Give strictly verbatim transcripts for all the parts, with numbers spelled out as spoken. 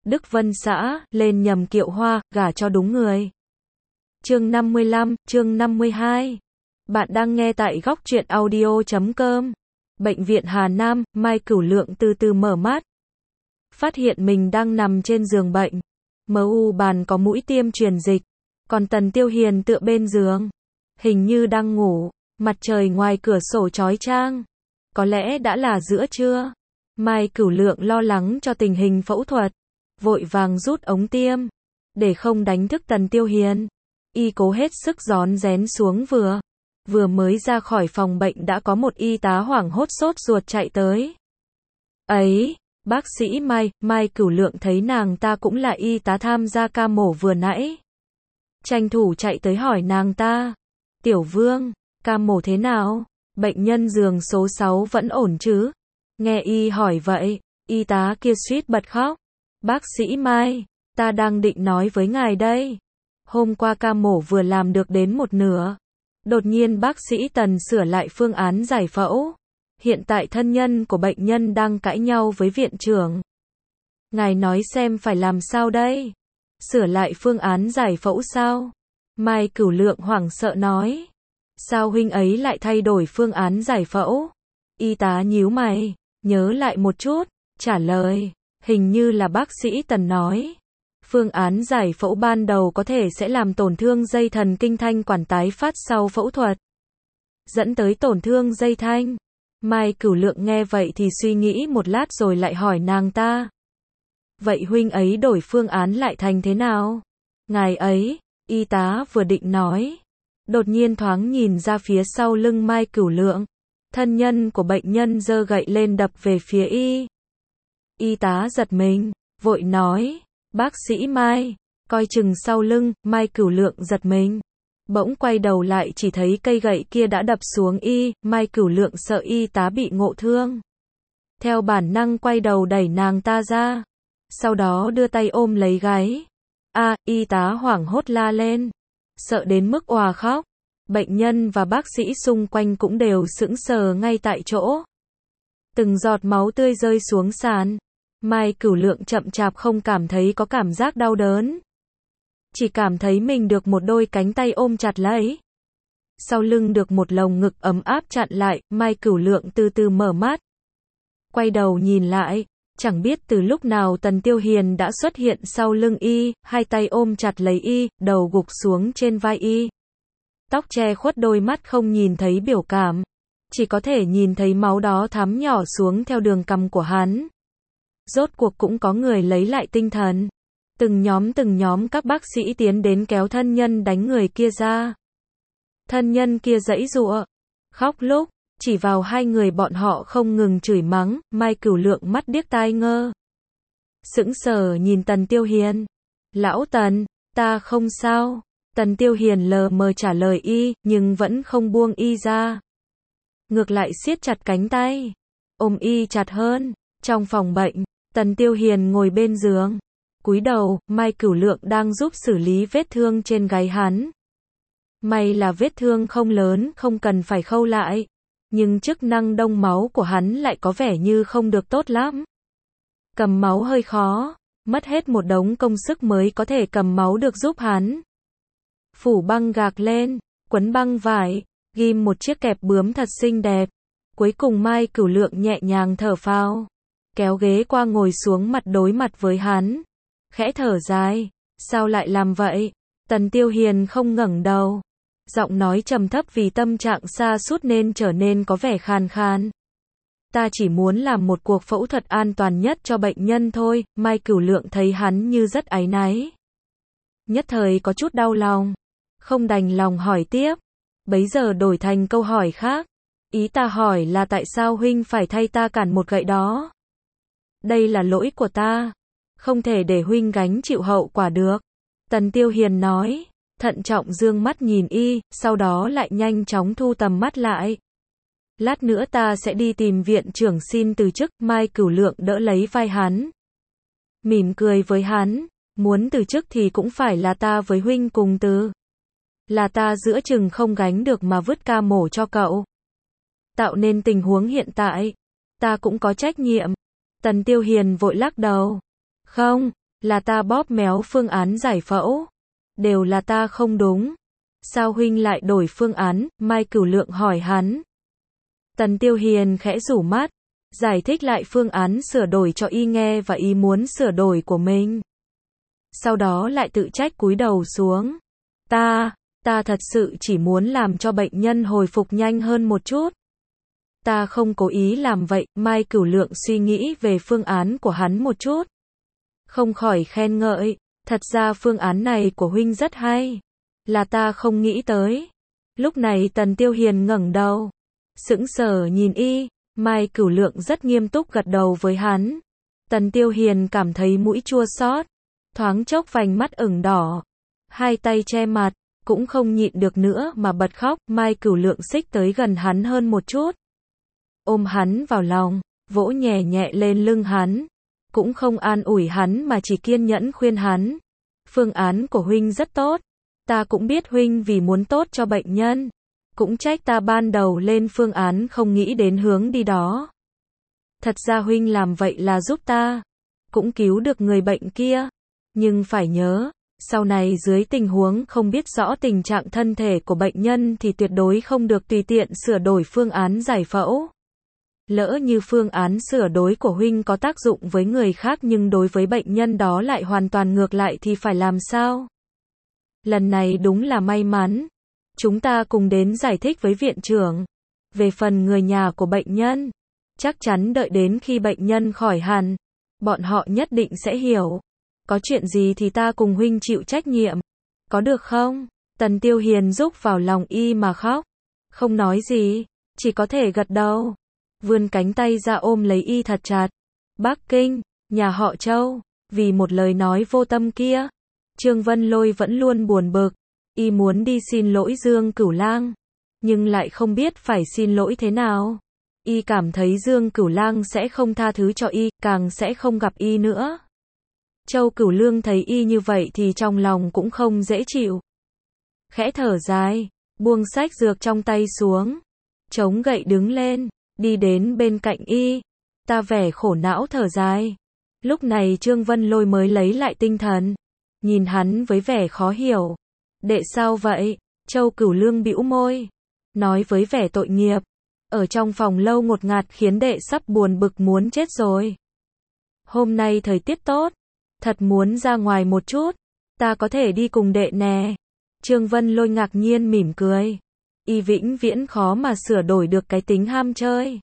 Đức Vân xã, lên nhầm kiệu hoa, gả cho đúng người. Chương năm mươi lăm, chương năm mươi hai. Bạn đang nghe tại góc truyện audio chấm com. Bệnh viện Hà Nam, Mai Cửu Lượng từ từ mở mắt. Phát hiện mình đang nằm trên giường bệnh. Mờ u bàn có mũi tiêm truyền dịch. Còn Tần Tiêu Hiền tựa bên giường. Hình như đang ngủ. Mặt trời ngoài cửa sổ chói chang. Có lẽ đã là giữa trưa. Mai Cửu Lượng lo lắng cho tình hình phẫu thuật. Vội vàng rút ống tiêm. Để không đánh thức Tần Tiêu Hiền. Y cố hết sức rón rén xuống vừa. Vừa mới ra khỏi phòng bệnh đã có một y tá hoảng hốt sốt ruột chạy tới. Ấy, bác sĩ Mai, Mai Cửu Lượng thấy nàng ta cũng là y tá tham gia ca mổ vừa nãy. Tranh thủ chạy tới hỏi nàng ta. Tiểu Vương, ca mổ thế nào? Bệnh nhân giường số sáu vẫn ổn chứ? Nghe y hỏi vậy, y tá kia suýt bật khóc. Bác sĩ Mai, ta đang định nói với ngài đây. Hôm qua ca mổ vừa làm được đến một nửa. Đột nhiên bác sĩ Tần sửa lại phương án giải phẫu. Hiện tại thân nhân của bệnh nhân đang cãi nhau với viện trưởng. Ngài nói xem phải làm sao đây? Sửa lại phương án giải phẫu sao? Mai Cửu Lượng hoảng sợ nói. Sao huynh ấy lại thay đổi phương án giải phẫu? Y tá nhíu mày, nhớ lại một chút, trả lời. Hình như là bác sĩ Tần nói. Phương án giải phẫu ban đầu có thể sẽ làm tổn thương dây thần kinh thanh quản tái phát sau phẫu thuật. Dẫn tới tổn thương dây thanh. Mai Cửu Lượng nghe vậy thì suy nghĩ một lát rồi lại hỏi nàng ta. Vậy huynh ấy đổi phương án lại thành thế nào? Ngài ấy, y tá vừa định nói. Đột nhiên thoáng nhìn ra phía sau lưng Mai Cửu Lượng. Thân nhân của bệnh nhân giơ gậy lên đập về phía y. Y tá giật mình, vội nói. Bác sĩ Mai, coi chừng sau lưng. Mai Cửu Lượng giật mình. Bỗng quay đầu lại chỉ thấy cây gậy kia đã đập xuống y. Mai Cửu Lượng sợ y tá bị ngộ thương. Theo bản năng quay đầu đẩy nàng ta ra. Sau đó đưa tay ôm lấy gáy. A, y tá hoảng hốt la lên. Sợ đến mức òa khóc. Bệnh nhân và bác sĩ xung quanh cũng đều sững sờ ngay tại chỗ. Từng giọt máu tươi rơi xuống sàn. Mai Cửu Lượng chậm chạp không cảm thấy có cảm giác đau đớn. Chỉ cảm thấy mình được một đôi cánh tay ôm chặt lấy. Sau lưng được một lồng ngực ấm áp chặn lại. Mai Cửu Lượng từ từ mở mắt. Quay đầu nhìn lại. Chẳng biết từ lúc nào Tần Tiêu Hiền đã xuất hiện sau lưng y. Hai tay ôm chặt lấy y. Đầu gục xuống trên vai y. Tóc che khuất đôi mắt không nhìn thấy biểu cảm. Chỉ có thể nhìn thấy máu đó thấm nhỏ xuống theo đường cằm của hắn. Rốt cuộc cũng có người lấy lại tinh thần. Từng nhóm từng nhóm các bác sĩ tiến đến kéo thân nhân đánh người kia ra. Thân nhân kia giãy giụa, khóc lúc, chỉ vào hai người bọn họ không ngừng chửi mắng. Mai Cửu Lượng mắt điếc tai ngơ. Sững sờ nhìn Tần Tiêu Hiền. Lão Tần, ta không sao. Tần Tiêu Hiền lờ mờ trả lời y, nhưng vẫn không buông y ra. Ngược lại siết chặt cánh tay, ôm y chặt hơn. Trong phòng bệnh, Tần Tiêu Hiền ngồi bên giường, cúi đầu. Mai Cửu Lượng đang giúp xử lý vết thương trên gáy hắn. May là vết thương không lớn, không cần phải khâu lại. Nhưng chức năng đông máu của hắn lại có vẻ như không được tốt lắm. Cầm máu hơi khó, mất hết một đống công sức mới có thể cầm máu được giúp hắn. Phủ băng gạc lên, quấn băng vải, ghim một chiếc kẹp bướm thật xinh đẹp. Cuối cùng Mai Cửu Lượng nhẹ nhàng thở phào, kéo ghế qua ngồi xuống mặt đối mặt với hắn. Khẽ thở dài, sao lại làm vậy? Tần Tiêu Hiền không ngẩng đầu. Giọng nói trầm thấp vì tâm trạng sa sút nên trở nên có vẻ khàn khàn. Ta chỉ muốn làm một cuộc phẫu thuật an toàn nhất cho bệnh nhân thôi. Mai Cửu Lượng thấy hắn như rất áy náy. Nhất thời có chút đau lòng. Không đành lòng hỏi tiếp. Bấy giờ đổi thành câu hỏi khác. Ý ta hỏi là tại sao huynh phải thay ta cản một gậy đó? Đây là lỗi của ta. Không thể để huynh gánh chịu hậu quả được. Tần Tiêu Hiền nói. Thận trọng dương mắt nhìn y, sau đó lại nhanh chóng thu tầm mắt lại. Lát nữa ta sẽ đi tìm viện trưởng xin từ chức. Mai Cửu Lượng đỡ lấy vai hắn. Mỉm cười với hắn. Muốn từ chức thì cũng phải là ta với huynh cùng từ. Là ta giữa chừng không gánh được mà vứt ca mổ cho cậu. Tạo nên tình huống hiện tại. Ta cũng có trách nhiệm. Tần Tiêu Hiền vội lắc đầu. Không, Là ta bóp méo phương án giải phẫu. Đều là ta không đúng. Sao huynh lại đổi phương án? Mai Cửu Lượng hỏi hắn. Tần Tiêu Hiền khẽ rủ mắt, giải thích lại phương án sửa đổi cho y nghe và ý muốn sửa đổi của mình. Sau đó lại tự trách cúi đầu xuống. Ta, ta thật sự chỉ muốn làm cho bệnh nhân hồi phục nhanh hơn một chút. Ta không cố ý làm vậy. Mai Cửu Lượng suy nghĩ về phương án của hắn một chút. Không khỏi khen ngợi. Thật ra phương án này của huynh rất hay. Là ta không nghĩ tới. Lúc này Tần Tiêu Hiền ngẩng đầu, sững sờ nhìn y. Mai Cửu Lượng rất nghiêm túc gật đầu với hắn. Tần Tiêu Hiền cảm thấy mũi chua xót, thoáng chốc vành mắt ửng đỏ, hai tay che mặt, cũng không nhịn được nữa mà bật khóc. Mai Cửu Lượng xích tới gần hắn hơn một chút, ôm hắn vào lòng, vỗ nhẹ nhẹ lên lưng hắn, cũng không an ủi hắn mà chỉ kiên nhẫn khuyên hắn. Phương án của huynh rất tốt, ta cũng biết huynh vì muốn tốt cho bệnh nhân, cũng trách ta ban đầu lên phương án không nghĩ đến hướng đi đó. Thật ra huynh làm vậy là giúp ta, cũng cứu được người bệnh kia. Nhưng phải nhớ, sau này dưới tình huống không biết rõ tình trạng thân thể của bệnh nhân thì tuyệt đối không được tùy tiện sửa đổi phương án giải phẫu. Lỡ như phương án sửa đổi của huynh có tác dụng với người khác nhưng đối với bệnh nhân đó lại hoàn toàn ngược lại thì phải làm sao? Lần này đúng là may mắn. Chúng ta cùng đến giải thích với viện trưởng. Về phần người nhà của bệnh nhân, chắc chắn đợi đến khi bệnh nhân khỏi hẳn, bọn họ nhất định sẽ hiểu. Có chuyện gì thì ta cùng huynh chịu trách nhiệm. Có được không? Tần Tiêu Hiền rúc vào lòng y mà khóc. Không nói gì, chỉ có thể gật đầu. Vươn cánh tay ra ôm lấy y thật chặt. Bắc Kinh, nhà họ Châu, vì một lời nói vô tâm kia, Trương Vân Lôi vẫn luôn buồn bực. Y muốn đi xin lỗi Dương Cửu Lang, nhưng lại không biết phải xin lỗi thế nào. Y cảm thấy Dương Cửu Lang sẽ không tha thứ cho y, càng sẽ không gặp y nữa. Châu Cửu Lương thấy y như vậy thì trong lòng cũng không dễ chịu. Khẽ thở dài, buông sách dược trong tay xuống, chống gậy đứng lên, đi đến bên cạnh y. Ta vẻ khổ não thở dài. Lúc này Trương Vân Lôi mới lấy lại tinh thần, nhìn hắn với vẻ khó hiểu. Đệ sao vậy? Châu Cửu Lương bĩu môi, nói với vẻ tội nghiệp. Ở trong phòng lâu ngột ngạt khiến đệ sắp buồn bực muốn chết rồi. Hôm nay thời tiết tốt, thật muốn ra ngoài một chút. Ta có thể đi cùng đệ nè. Trương Vân Lôi ngạc nhiên mỉm cười. Y vĩnh viễn khó mà sửa đổi được cái tính ham chơi.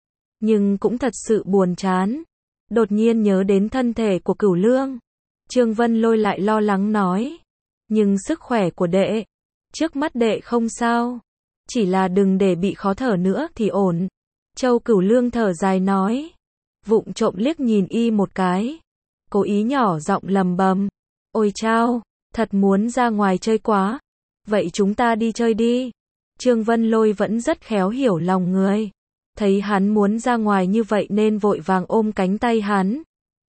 Nhưng cũng thật sự buồn chán. Đột nhiên nhớ đến thân thể của Cửu Lương, Trương Vân Lôi lại lo lắng nói. Nhưng sức khỏe của đệ, trước mắt đệ không sao. Chỉ là đừng để bị khó thở nữa thì ổn. Châu Cửu Lương thở dài nói. Vụng trộm liếc nhìn y một cái, cố ý nhỏ giọng lầm bầm. Ôi chao, thật muốn ra ngoài chơi quá. Vậy chúng ta đi chơi đi. Trương Vân Lôi vẫn rất khéo hiểu lòng người. Thấy hắn muốn ra ngoài như vậy nên vội vàng ôm cánh tay hắn,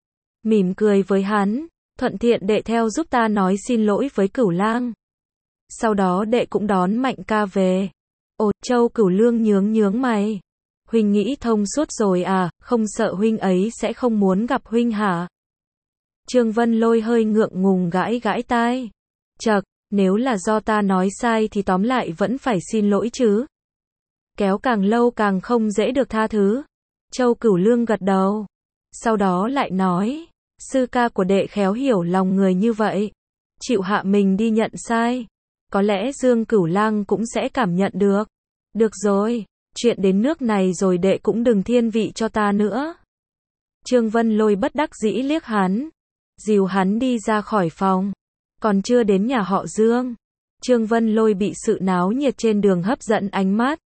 mỉm cười với hắn. Thuận tiện đệ theo giúp ta nói xin lỗi với Cửu Lang. Sau đó đệ cũng đón Mạnh ca về. Ồ, Châu Cửu Lương nhướng nhướng mày. Huynh nghĩ thông suốt rồi à, không sợ huynh ấy sẽ không muốn gặp huynh hả? Trương Vân Lôi hơi ngượng ngùng gãi gãi tai. Chậc, nếu là do ta nói sai thì tóm lại vẫn phải xin lỗi chứ. Kéo càng lâu càng không dễ được tha thứ. Châu Cửu Lương gật đầu. Sau đó lại nói. Sư ca của đệ khéo hiểu lòng người như vậy, chịu hạ mình đi nhận sai. Có lẽ Dương Cửu Lang cũng sẽ cảm nhận được. Được rồi, chuyện đến nước này rồi đệ cũng đừng thiên vị cho ta nữa. Trương Vân Lôi bất đắc dĩ liếc hắn, dìu hắn đi ra khỏi phòng. Còn chưa đến nhà họ Dương, Trương Vân Lôi bị sự náo nhiệt trên đường hấp dẫn ánh mắt.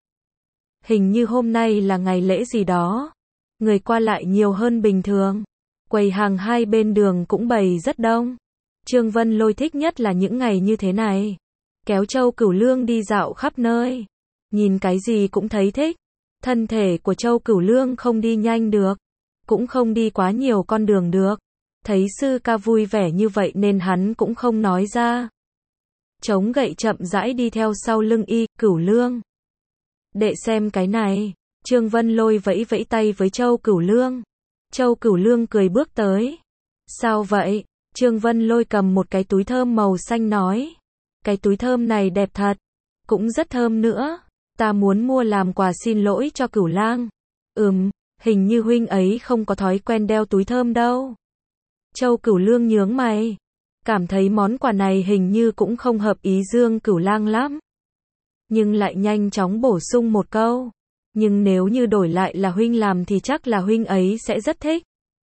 Hình như hôm nay là ngày lễ gì đó, người qua lại nhiều hơn bình thường. Quầy hàng hai bên đường cũng bày rất đông. Trương Vân Lôi thích nhất là những ngày như thế này. Kéo Châu Cửu Lương đi dạo khắp nơi. Nhìn cái gì cũng thấy thích. Thân thể của Châu Cửu Lương không đi nhanh được, cũng không đi quá nhiều con đường được. Thấy sư ca vui vẻ như vậy nên hắn cũng không nói ra. Chống gậy chậm rãi đi theo sau lưng y. Cửu Lương, đệ xem cái này. Trương Vân Lôi vẫy vẫy tay với Châu Cửu Lương. Châu Cửu Lương cười bước tới. Sao vậy? Trương Vân Lôi cầm một cái túi thơm màu xanh nói. Cái túi thơm này đẹp thật. Cũng rất thơm nữa. Ta muốn mua làm quà xin lỗi cho Cửu Lang. Ừm, hình như huynh ấy không có thói quen đeo túi thơm đâu. Châu Cửu Lương nhướng mày. Cảm thấy món quà này hình như cũng không hợp ý Dương Cửu Lang lắm. Nhưng lại nhanh chóng bổ sung một câu. Nhưng nếu như đổi lại là huynh làm thì chắc là huynh ấy sẽ rất thích.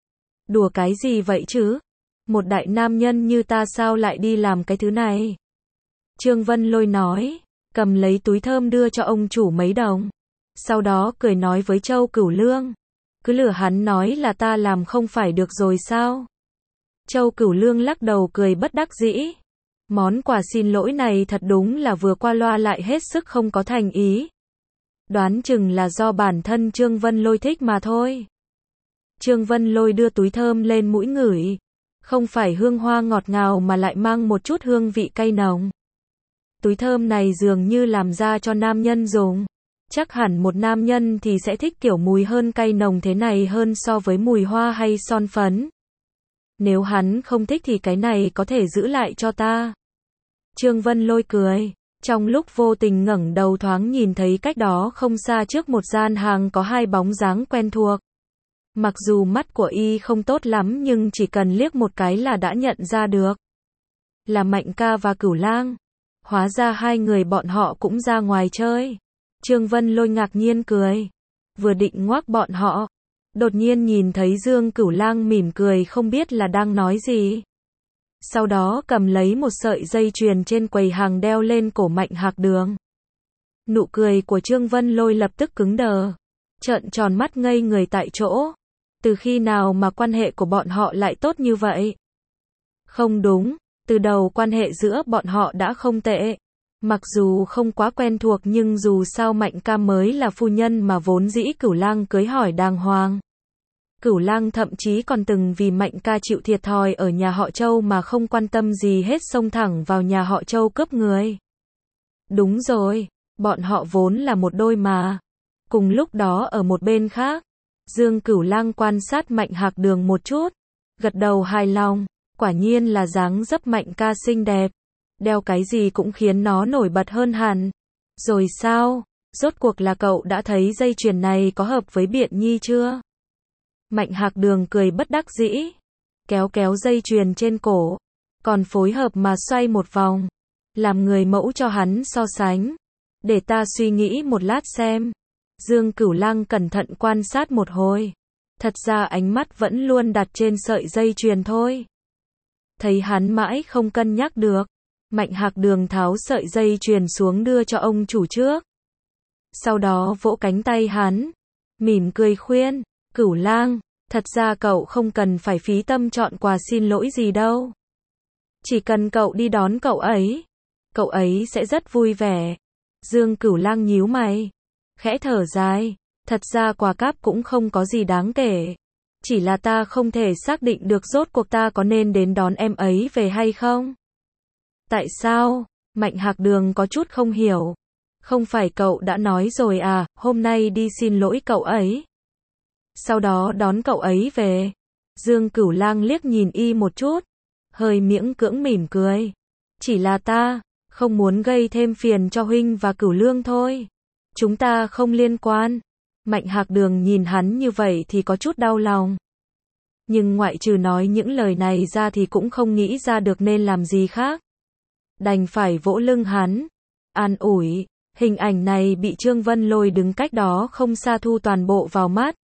Đùa cái gì vậy chứ? Một đại nam nhân như ta sao lại đi làm cái thứ này? Trương Vân Lôi nói, cầm lấy túi thơm đưa cho ông chủ mấy đồng. Sau đó cười nói với Châu Cửu Lương. Cứ lừa hắn nói là ta làm không phải được rồi sao? Châu Cửu Lương lắc đầu cười bất đắc dĩ. Món quà xin lỗi này thật đúng là vừa qua loa lại hết sức không có thành ý. Đoán chừng là do bản thân Trương Vân Lôi thích mà thôi. Trương Vân Lôi đưa túi thơm lên mũi ngửi. Không phải hương hoa ngọt ngào mà lại mang một chút hương vị cay nồng. Túi thơm này dường như làm ra cho nam nhân dùng. Chắc hẳn một nam nhân thì sẽ thích kiểu mùi hơn cay nồng thế này hơn so với mùi hoa hay son phấn. Nếu hắn không thích thì cái này có thể giữ lại cho ta. Trương Vân Lôi cười. Trong lúc vô tình ngẩng đầu thoáng nhìn thấy cách đó không xa trước một gian hàng có hai bóng dáng quen thuộc. Mặc dù mắt của y không tốt lắm nhưng chỉ cần liếc một cái là đã nhận ra được. Là Mạnh ca và Cửu Lang. Hóa ra hai người bọn họ cũng ra ngoài chơi. Trương Vân Lôi ngạc nhiên cười. Vừa định ngoác bọn họ. Đột nhiên nhìn thấy Dương Cửu Lang mỉm cười không biết là đang nói gì. Sau đó cầm lấy một sợi dây chuyền trên quầy hàng đeo lên cổ Mạnh Hạc Đường. Nụ cười của Trương Vân Lôi lập tức cứng đờ. Trợn tròn mắt ngây người tại chỗ. Từ khi nào mà quan hệ của bọn họ lại tốt như vậy? Không đúng, từ đầu quan hệ giữa bọn họ đã không tệ. Mặc dù không quá quen thuộc nhưng dù sao Mạnh ca mới là phu nhân mà vốn dĩ Cửu Lang cưới hỏi đàng hoàng. Cửu Lang thậm chí còn từng vì Mạnh ca chịu thiệt thòi ở nhà họ Châu mà không quan tâm gì hết xông thẳng vào nhà họ Châu cướp người. Đúng rồi, bọn họ vốn là một đôi mà. Cùng lúc đó ở một bên khác, Dương Cửu Lang quan sát Mạnh Hạc Đường một chút, gật đầu hài lòng, quả nhiên là dáng dấp Mạnh ca xinh đẹp, đeo cái gì cũng khiến nó nổi bật hơn hẳn. Rồi sao, rốt cuộc là cậu đã thấy dây chuyền này có hợp với Biện Nhi chưa? Mạnh Hạc Đường cười bất đắc dĩ, kéo kéo dây chuyền trên cổ, còn phối hợp mà xoay một vòng, làm người mẫu cho hắn so sánh. Để ta suy nghĩ một lát xem. Dương Cửu Lang cẩn thận quan sát một hồi. Thật ra ánh mắt vẫn luôn đặt trên sợi dây chuyền thôi. Thấy hắn mãi không cân nhắc được, Mạnh Hạc Đường tháo sợi dây chuyền xuống đưa cho ông chủ trước. Sau đó vỗ cánh tay hắn, mỉm cười khuyên, Cửu Lang, thật ra cậu không cần phải phí tâm chọn quà xin lỗi gì đâu. Chỉ cần cậu đi đón cậu ấy, cậu ấy sẽ rất vui vẻ. Dương Cửu Lang nhíu mày, khẽ thở dài, thật ra quà cáp cũng không có gì đáng kể. Chỉ là ta không thể xác định được rốt cuộc ta có nên đến đón em ấy về hay không. Tại sao? Mạnh Hạc Đường có chút không hiểu. Không phải cậu đã nói rồi à, hôm nay đi xin lỗi cậu ấy. Sau đó đón cậu ấy về. Dương Cửu Lang liếc nhìn y một chút, hơi miễn cưỡng mỉm cười. Chỉ là ta không muốn gây thêm phiền cho huynh và Cửu Lương thôi. Chúng ta không liên quan. Mạnh Hạc Đường nhìn hắn như vậy thì có chút đau lòng. Nhưng ngoại trừ nói những lời này ra thì cũng không nghĩ ra được nên làm gì khác. Đành phải vỗ lưng hắn, an ủi. Hình ảnh này bị Trương Vân Lôi đứng cách đó không xa thu toàn bộ vào mắt.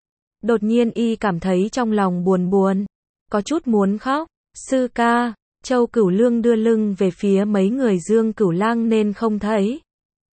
Đột nhiên y cảm thấy trong lòng buồn buồn, có chút muốn khóc. Sư ca, Châu Cửu Lương đưa lưng về phía mấy người Dương Cửu Lang nên không thấy.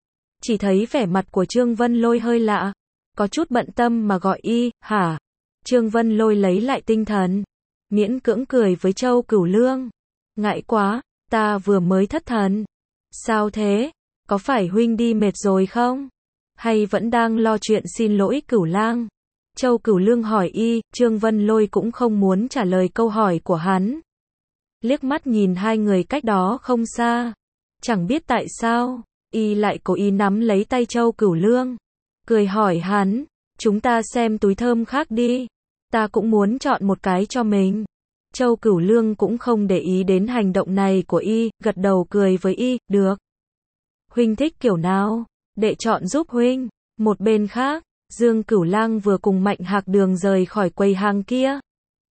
Chỉ thấy vẻ mặt của Trương Vân Lôi hơi lạ, có chút bận tâm mà gọi y, hả? Trương Vân Lôi lấy lại tinh thần, miễn cưỡng cười với Châu Cửu Lương. Ngại quá, ta vừa mới thất thần. Sao thế? Có phải huynh đi mệt rồi không? Hay vẫn đang lo chuyện xin lỗi Cửu Lang? Châu Cửu Lương hỏi y, Trương Vân Lôi cũng không muốn trả lời câu hỏi của hắn. Liếc mắt nhìn hai người cách đó không xa. Chẳng biết tại sao, y lại cố ý nắm lấy tay Châu Cửu Lương. Cười hỏi hắn, chúng ta xem túi thơm khác đi. Ta cũng muốn chọn một cái cho mình. Châu Cửu Lương cũng không để ý đến hành động này của y, gật đầu cười với y, được. Huynh thích kiểu nào? Đệ chọn giúp huynh. Một bên khác, Dương Cửu Lang vừa cùng Mạnh Hạc Đường rời khỏi quầy hàng kia.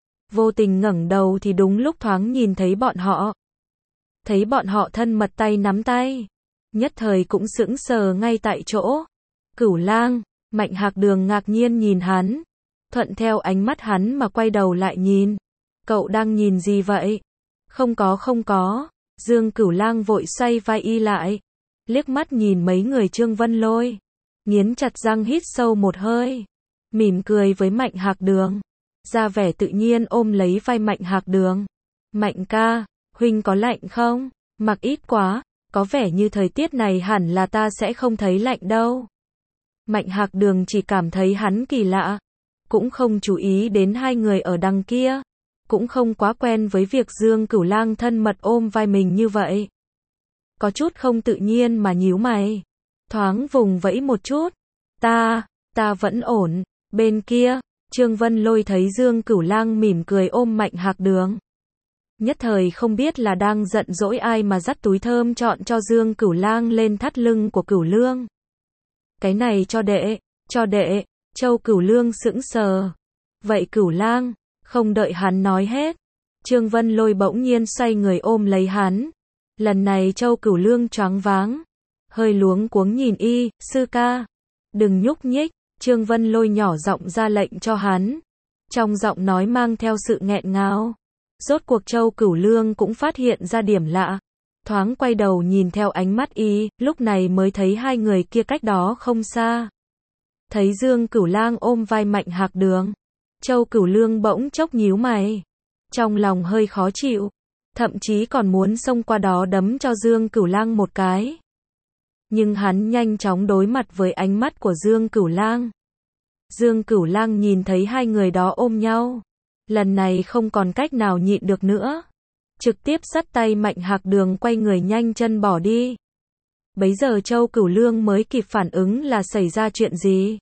Vô tình ngẩng đầu thì đúng lúc thoáng nhìn thấy bọn họ. Thấy bọn họ thân mật tay nắm tay. Nhất thời cũng sững sờ ngay tại chỗ. Cửu Lang, Mạnh Hạc Đường ngạc nhiên nhìn hắn. Thuận theo ánh mắt hắn mà quay đầu lại nhìn. Cậu đang nhìn gì vậy? Không có không có. Dương Cửu Lang vội xoay vai y lại. Liếc mắt nhìn mấy người Trương Vân Lôi. Nghiến chặt răng hít sâu một hơi. Mỉm cười với Mạnh Hạc Đường. Ra vẻ tự nhiên ôm lấy vai Mạnh Hạc Đường. Mạnh ca, huynh có lạnh không? Mặc ít quá, có vẻ như thời tiết này hẳn là ta sẽ không thấy lạnh đâu. Mạnh Hạc Đường chỉ cảm thấy hắn kỳ lạ. Cũng không chú ý đến hai người ở đằng kia. Cũng không quá quen với việc Dương Cửu Lang thân mật ôm vai mình như vậy. Có chút không tự nhiên mà nhíu mày. Thoáng vùng vẫy một chút. Ta, ta vẫn ổn. Bên kia, Trương Vân Lôi thấy Dương Cửu Lang mỉm cười ôm Mạnh Hạc Đường. Nhất thời không biết là đang giận dỗi ai mà dắt túi thơm chọn cho Dương Cửu Lang lên thắt lưng của Cửu Lương. Cái này cho đệ, cho đệ. Châu Cửu Lương sững sờ. Vậy Cửu Lang, không đợi hắn nói hết. Trương Vân Lôi bỗng nhiên xoay người ôm lấy hắn. Lần này Châu Cửu Lương choáng váng. Hơi luống cuống nhìn y, sư ca. Đừng nhúc nhích, Trương Vân Lôi nhỏ giọng ra lệnh cho hắn. Trong giọng nói mang theo sự nghẹn ngào. Rốt cuộc Châu Cửu Lương cũng phát hiện ra điểm lạ. Thoáng quay đầu nhìn theo ánh mắt y, lúc này mới thấy hai người kia cách đó không xa. Thấy Dương Cửu Lang ôm vai Mạnh Hạc Đường. Châu Cửu Lương bỗng chốc nhíu mày. Trong lòng hơi khó chịu. Thậm chí còn muốn xông qua đó đấm cho Dương Cửu Lang một cái. Nhưng hắn nhanh chóng đối mặt với ánh mắt của Dương Cửu Lang. Dương Cửu Lang nhìn thấy hai người đó ôm nhau. Lần này không còn cách nào nhịn được nữa. Trực tiếp dắt tay Mạnh Hạc Đường quay người nhanh chân bỏ đi. Bấy giờ Châu Cửu Lương mới kịp phản ứng là xảy ra chuyện gì.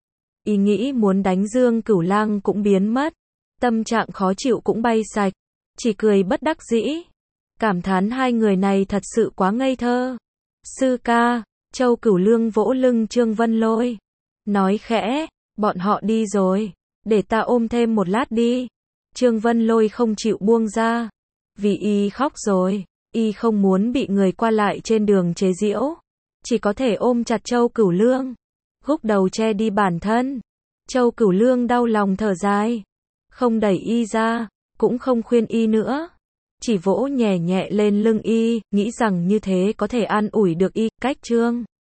Ý nghĩ muốn đánh Dương Cửu Lang cũng biến mất. Tâm trạng khó chịu cũng bay sạch. Chỉ cười bất đắc dĩ. Cảm thán hai người này thật sự quá ngây thơ. Sư ca, Châu Cửu Lương vỗ lưng Trương Vân Lôi. Nói khẽ, bọn họ đi rồi. Để ta ôm thêm một lát đi. Trương Vân Lôi không chịu buông ra. Vì y khóc rồi. Y không muốn bị người qua lại trên đường chế giễu. Chỉ có thể ôm chặt Châu Cửu Lương. Gúc đầu che đi bản thân. Châu Cửu Lương đau lòng thở dài. Không đẩy y ra. Cũng không khuyên y nữa. Chỉ vỗ nhẹ nhẹ lên lưng y. Nghĩ rằng như thế có thể an ủi được y. Cách Trương